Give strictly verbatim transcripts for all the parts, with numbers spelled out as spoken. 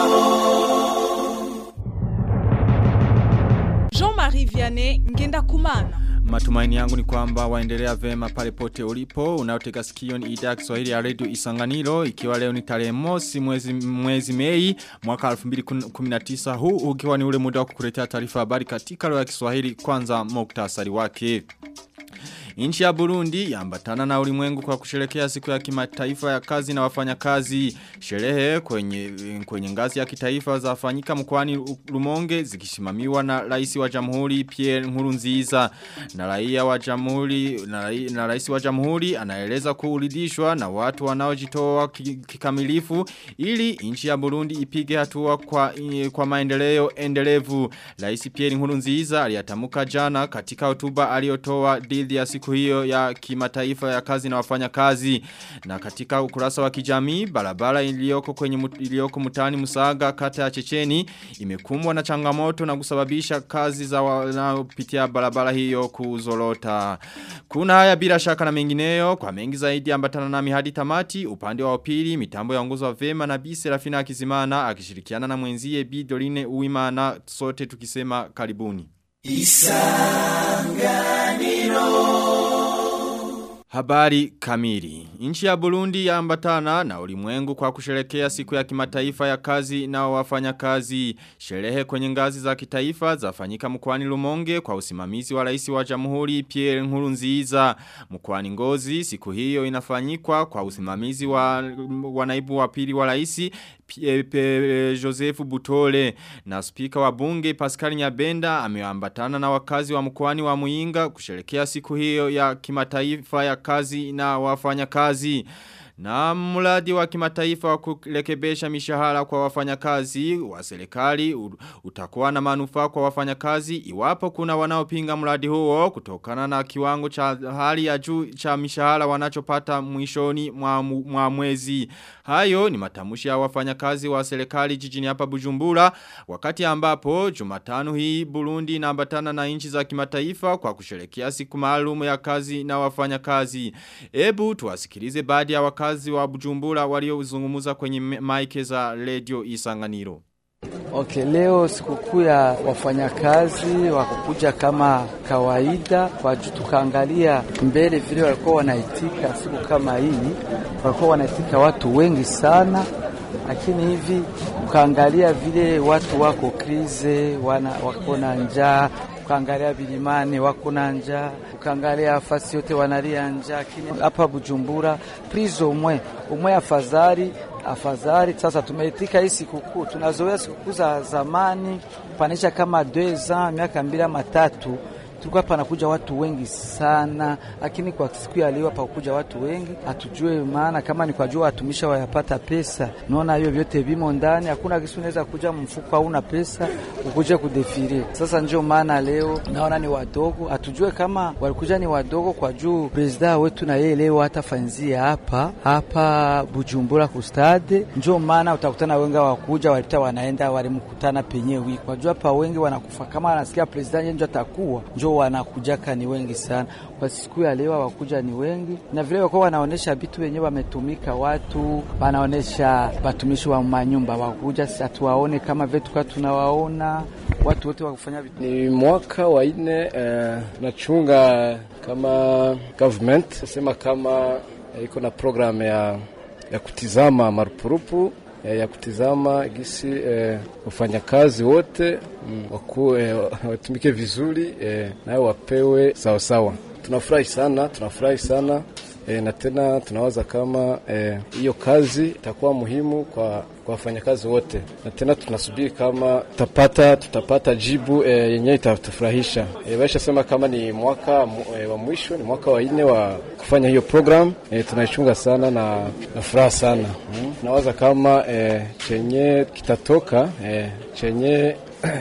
Jean-Marie Vianney Ngendakumana. Matumaini yangu ni kwamba waendelea vema pale pote ulipo. Unaotega sikio ni idhaa ya Kiswahili ya Radio Isanganiro, ikiwa leo ni tarehe mosi mwezi mwezi Mei mwaka elfu mbili kumi na tisa, huu ukiwa ni ule muda wa kukuletea taarifa habari katika lugha ya Kiswahili. Kwanza muktasari wake. Nchi ya Burundi yaambatana na ulimwengu kwa kusherehekea siku ya kimataifa ya kazi na wafanyakazi. Sherehe kwenye kwenye ngazi ya kitaifa zafanyika mkoani Rumonge zikisimamiwa na Rais wa Jamhuri Pierre Nkurunziza. Na raia wa Jamhuri na, na Rais wa Jamhuri anaeleza kuridhishwa na watu wanaojitoa kikamilifu ili nchi ya Burundi ipige hatua kwa kwa maendeleo endelevu. Rais Pierre Nkurunziza aliyatamka jana katika hotuba aliyotoa dhidi ya siku hiyo ya kimataifa ya kazi na wafanya kazi. Na katika ukurasa wa kijamii, barabara iliyoko kwenye iliyoko mtaani Musaga kata ya Checheni imekumbwa na changamoto na kusababisha kazi za wanaopitia barabara hiyo kuzorota. Kuna haya bila shaka na mengineyo, kwa mengi zaidi ambatana nami hadi tamati. Upande wa pili mitambo yaongozwa vema na Bi Serafina Akizimana akishirikiana na mwenzie Bi Dorine Uwimana, sote tukisema karibuni. Isanganiro. Habari kamili. Nchi ya Burundi yaambatana na ulimwengu kwa kusherehekea siku ya kimataifa ya kazi na wafanyakazi. Sherehe kwenye ngazi za kitaifa zafanyika mkoani Rumonge kwa usimamizi wa Rais wa Jamhuri Pierre Nkurunziza. Mkoani Ngozi siku hiyo inafanyikwa kwa usimamizi wa, wa naibu wa pili wa Rais Joseph Butole. Na spika wa bunge Pascal Nyabenda ameambatana na wakazi wa mkoani wa Muyinga kusherehekea siku hiyo ya kimataifa ya kazi na wafanyakazi. Na mradi wa kimataifa wa kurekebisha mishahara kwa wafanyakazi wa serikali utakuwa na manufaa kwa wafanyakazi iwapo kuna wanaopinga mradi huo kutokana na kiwango cha hali ya juu cha mishahara wanachopata mwishoni mwa, mwa mwezi. Hayo ni matamshi ya wafanyakazi wa serikali jijini hapa Bujumbura wakati ambapo Jumatano hii Burundi inaambatana na nchi za kimataifa kwa kusherehekea siku maalum ya kazi na wafanyakazi. Ebu tuwasikilize baadhi ya wakazi wa Bujumbura waliozungumza kwenye maike za Radio Isanganiro. Okay, leo sikukuu ya wafanyakazi wakukuja kama kawaida kwa tukaangalia mbele vile walikuwa wanaitika siku kama hii, walikuwa wanaitika watu wengi sana, lakini hivi ukaangalia vile watu wako krize, wana wako na njaa, ukaangalia vilimani wako na njaa, ukaangalia fasi yote wanalia njaa. Lakini hapa Bujumbura prizo umwe umwe afadhali afadhali. Sasa tumeitika hii sikukuu, tunazoea sikukuu za zamani panisha kama deux ans, miaka mbili ama tatu tulikuwa panakuja watu wengi sana, lakini kwa siku ya leo pakuja watu wengi, hatujue maana kama ni kwa jua watumisha wayapata pesa. Naona hiyo vyote vimo ndani, hakuna kitu unaweza kuja mfuko hauna pesa ukuje kudefile. Sasa ndio maana leo naona ni wadogo, hatujue kama walikuja ni wadogo kwa juu president wetu na yeye leo hatafanzia hapa hapa Bujumbura ku stade. Ndio maana utakutana wengi wakuja walita wanaenda walimkutana penyewe kwa juu hapa wengi wanakufa kama anasikia president ndio atakuwa ndio wanakujaka ni wengi sana. Kwa siku ya leo wakuja ni wengi, na vile wako wanaonesha vitu wenyewe wametumika, watu wanaonesha watumishi wa manyumba wakuja satuwaone kama vitu kwa tunawaona watu wote wakufanya vitu. Ni mwaka wa nne uh, nachunga kama government sema kama iko na program ya ya kutizama marupurupu ya kutizama gisi eh, wafanyakazi wote mm, waku eh, watumike vizuri eh, na wapewe sawa sawa. Tunafurahi sana, tunafurahi sana eh, na tena tunawaza kama hiyo eh, kazi itakuwa muhimu kwa kwa wafanyakazi wote. Na tena tunasubiri kama tutapata tutapata jibu eh, yenye itatufurahisha. Eh, Baisha sema kama ni mwaka eh, wa mwisho, ni mwaka wa nne wa kufanya hiyo program. Eh, tunaichunga sana na na furaha sana. Hmm. Nawaza kama eh, chenye kitatoka eh, chenye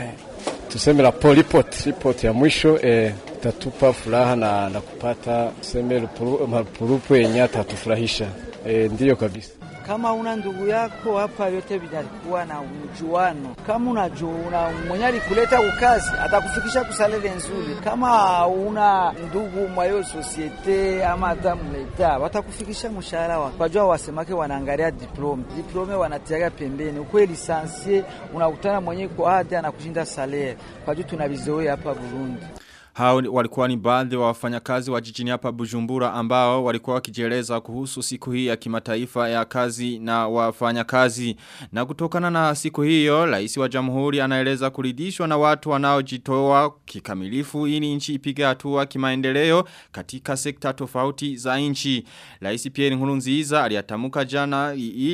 tuseme la report report ya mwisho eh, tatupa furaha na na kupata tuseme marupurupu yenye atatufurahisha. Eh, ndiyo kabisa. Kama una ndugu yako hapa, yote vinalikuwa na mjuano. Kama unajua mwenye alikuleta ukazi atakufikisha kusalele nzuri. Kama una ndugu mwayo societe ama hata mleta, watakufikisha mshahara wako. Wajua wasemake wanaangalia diplome. Diplome wanatiaga pembeni. Ukweli lisansie unakutana mwenye kwa hadi anakushinda salary. Kwa hiyo tunavizoea hapa Burundi. Hao walikuwa ni baadhi wa wafanyakazi wa jijini hapa Bujumbura ambao walikuwa wakijieleza kuhusu siku hii ya kimataifa ya kazi na wafanyakazi. Na kutokana na siku hiyo, rais wa Jamhuri anaeleza kuridhishwa na watu wanaojitoa kikamilifu ili nchi ipige hatua kimaendeleo katika sekta tofauti za nchi. Rais Pierre Nkurunziza aliyatamka jana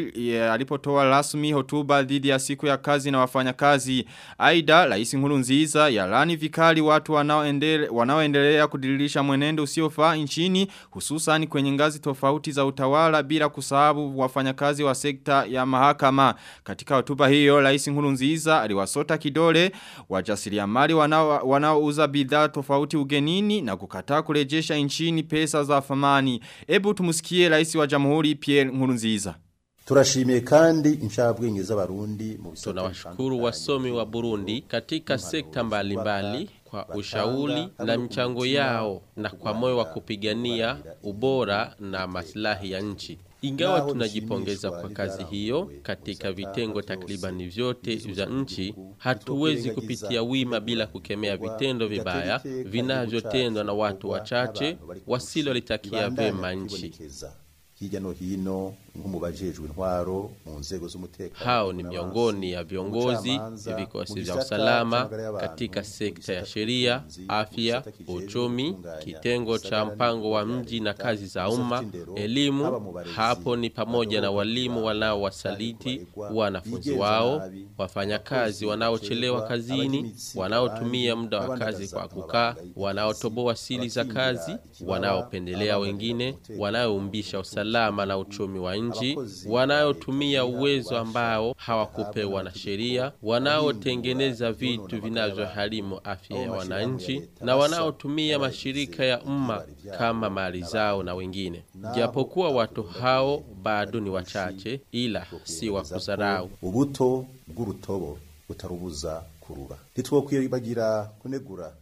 alipotoa rasmi hotuba dhidi ya siku ya kazi na wafanyakazi. Aidha, Rais Nkurunziza yalani vikali watu wanaoendelea wanaoendelea kudiririsha mwenendo usiofaa nchini, hususan kwenye ngazi tofauti za utawala bila kusahau wafanyakazi wa sekta ya mahakama. Katika hotuba hiyo, Rais Nkurunziza aliwasota kidole wajasiriamali wanao wanaouza bidhaa tofauti ugenini na kukataa kurejesha nchini pesa za thamani. Hebu tumusikie Rais wa Jamhuri Pierre Nkurunziza. Turashimiye kandi inshabwenge z'abarundi mu bisata. Tunawashukuru wasomi wa Burundi katika sekta mbalimbali kwa ushauri na mchango yao na kwa moyo wa kupigania ubora na maslahi ya nchi. Ingawa tunajipongeza kwa kazi hiyo katika vitengo takribani vyote vya nchi, hatuwezi kupitia wima bila kukemea vitendo vibaya vinavyotendwa na watu wachache wasilolitakia vema nchi. Hirya no hino nk'umubajejwe intwaro mu nzego z'umutekano. Hao ni miongoni ya viongozi vikosi vya usalama katika sekta ya sheria, afya, uchumi, kitengo cha mpango wa mji na kazi za umma, elimu. Hapo ni pamoja na walimu wanaowasaliti wanafunzi wao, wafanyakazi wanaochelewa kazini, wanaotumia muda wa kazi kwa kukaa, wanaotoboa siri za kazi, wanaopendelea wengine, wanaoumbisha usalama na uchumi wa nchi, wanaotumia uwezo ambao hawakupewa na sheria, wanaotengeneza vitu vinavyoharimu afya ya wananchi, na wanaotumia mashirika ya umma kama mali zao na wengine. Japokuwa watu hao bado ni wachache, ila si wa kudharau. Ubuto bw'urutobo butarubuza kurura. Ntitwokwibagira kunegura.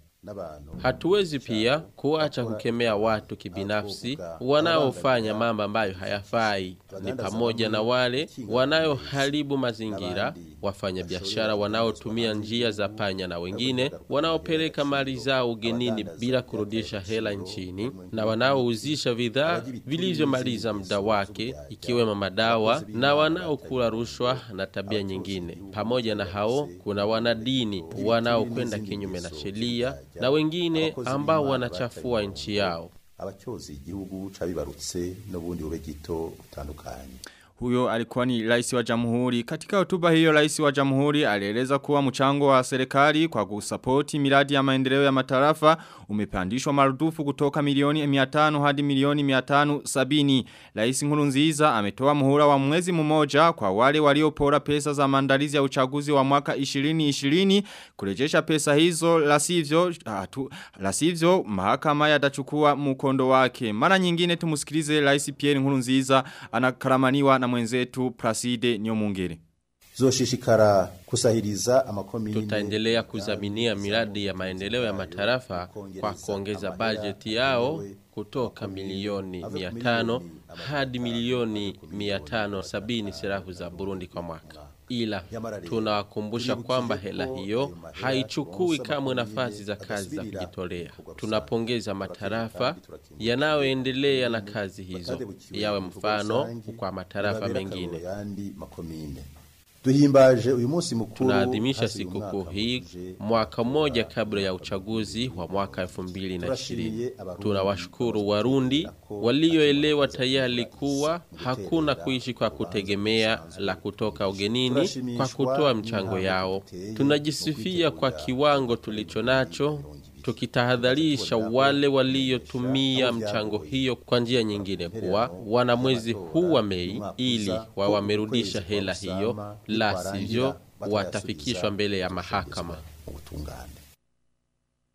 Hatuwezi pia kuacha kukemea watu kibinafsi wanaofanya mambo ambayo hayafai. Ni pamoja na wale wanaoharibu mazingira, wafanya biashara wanaotumia njia za panya na wengine, wanaopeleka mali zao ugenini bila kurudisha hela nchini, na wanaouzisha bidhaa vilivyomaliza muda wake ikiwemo madawa, na wanaokula rushwa na tabia nyingine. Pamoja na hao kuna wanadini wanaokwenda kinyume na sheria na wengine ambao wanachafua nchi yao. Abacyozi igihugu cabibarutse n'ubundi bube gito butandukanye. Huyo alikuwa ni rais wa Jamhuri. Katika hotuba hiyo, rais wa Jamhuri alieleza kuwa mchango wa serikali kwa kusapoti miradi ya maendeleo ya matarafa umepandishwa marudufu kutoka milioni mia tano hadi milioni mia tano sabini. Rais Nkurunziza ametoa muhula wa mwezi mmoja kwa wale waliopora pesa za maandalizi ya uchaguzi wa mwaka ishirini ishirini kurejesha pesa hizo, la sivyo atu, la sivyo mahakama yatachukua mkondo wake. Mara nyingine tumusikilize Rais Pierre Nkurunziza anakaramaniwa na mwenzetu Placide Nyomungere. Zoshishikara kusahiriza amakomini. Tutaendelea kuzaminia miradi ya maendeleo ya matarafa kwa kuongeza bajeti yao kutoka milioni mia tano hadi milioni mia tano sabini sarafu za Burundi kwa mwaka. Ila tunawakumbusha kwamba hela hiyo haichukui kama nafasi za kazi za kujitolea. Tunapongeza matarafa yanayoendelea na kazi hizo, yawe mfano kwa matarafa mengine. Tuhimbaje uyu munsi mukuru. Tunaadhimisha sikukuu hii mwaka mmoja kabla ya uchaguzi wa mwaka elfu mbili na ishirini. Tunawashukuru Warundi walioelewa tayari kuwa hakuna kuishi kwa kutegemea la kutoka ugenini kwa kutoa mchango yao. Tunajisifia kwa kiwango tulichonacho, tukitahadharisha wale waliotumia mchango hiyo kwa njia nyingine kuwa wana mwezi huu wa Mei ili wawamerudisha hela hiyo, la sivyo watafikishwa mbele ya mahakama.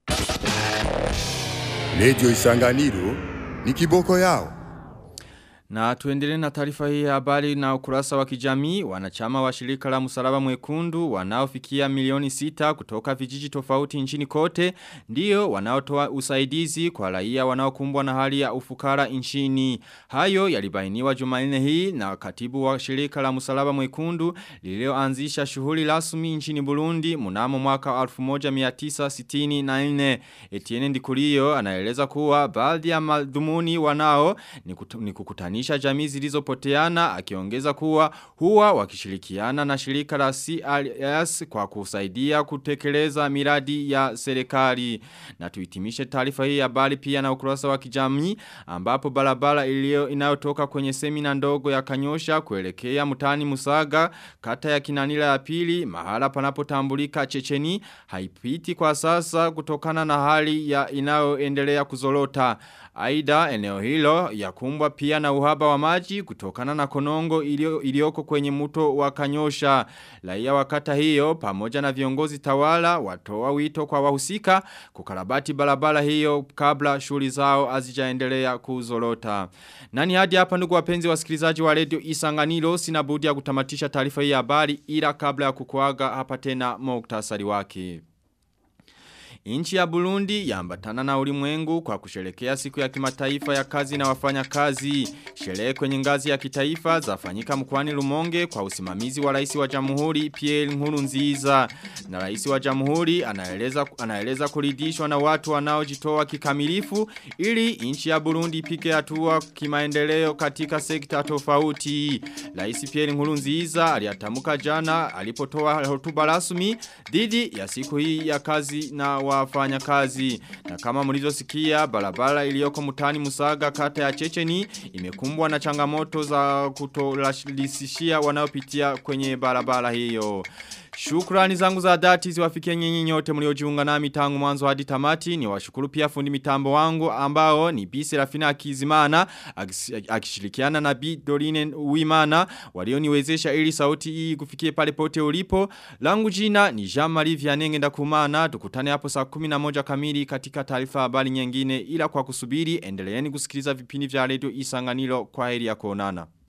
Radio Isanganiro ni kiboko yao. Na tuendelee na taarifa hii ya habari na ukurasa wa kijamii. Wanachama wa shirika la Msalaba Mwekundu wanaofikia milioni sita kutoka vijiji tofauti nchini kote ndio wanaotoa usaidizi kwa raia wanaokumbwa na hali ya ufukara nchini. Hayo yalibainiwa Jumanne hii na katibu wa shirika la Msalaba Mwekundu lililoanzisha shughuli rasmi nchini Burundi mnamo mwaka elfu moja mia tisa sitini na nne. Etienne Ndikurio anaeleza kuwa baadhi ya madhumuni wanao ni, kutu, ni kukutanisha jamii zilizopoteana, akiongeza kuwa huwa wakishirikiana na shirika la C R S kwa kusaidia kutekeleza miradi ya serikali. Na tuhitimishe taarifa hii ya habari pia na ukurasa wa kijamii ambapo barabara iliyo inayotoka kwenye semina ndogo ya Kanyosha kuelekea mtaani Musaga kata ya Kinanira ya pili mahala panapotambulika Checheni haipiti kwa sasa kutokana na hali ya inayoendelea kuzorota. Aidha eneo hilo yakumbwa pia na uhaba wa maji kutokana na konongo ilio, ilioko kwenye mto wa Kanyosha. Raia wa kata hiyo pamoja na viongozi tawala watoa wito kwa wahusika kukarabati barabara hiyo kabla shughuli zao hazijaendelea kuzorota. Nani hadi hapa ndugu wapenzi wasikilizaji wa Radio Isanganiro, sina budi ya kutamatisha taarifa hii ya habari ila kabla ya kukuaga hapa tena muktasari wake. Nchi ya Burundi yaambatana na ulimwengu kwa kusherehekea siku ya kimataifa ya kazi na wafanya kazi. Sherehe kwenye ngazi ya kitaifa zafanyika mkoani Rumonge kwa usimamizi wa rais wa Jamhuri Pierre Nkurunziza. Na rais wa Jamhuri anaeleza anaeleza kuridhishwa na watu wanaojitoa kikamilifu ili nchi ya Burundi ipige hatua kimaendeleo katika sekta tofauti. Rais Pierre Nkurunziza aliatamka jana alipotoa hotuba rasmi dhidi ya siku hii ya kazi na wafanya kazi. Na kama mlizosikia barabara iliyoko mtaani Musaga kata ya Checheni imekumbwa na changamoto za kutorahisishia wanaopitia kwenye barabara hiyo. Shukrani zangu za dhati ziwafikie nyinyi nyote mliojiunga nami tangu mwanzo hadi tamati. Ni washukuru pia fundi mitambo wangu ambao ni Bi Serafina Akizimana akishirikiana na Bi Dorine Uwimana walioniwezesha ili sauti hii kufikie pale pote ulipo. Langu jina ni Jean-Marie Vianney Ngendakumana. Tukutane hapo saa kumi na moja kamili katika taarifa habari nyingine, ila kwa kusubiri endeleeni kusikiliza vipindi vya Radio Isanganiro. Kwa heri ya kuonana.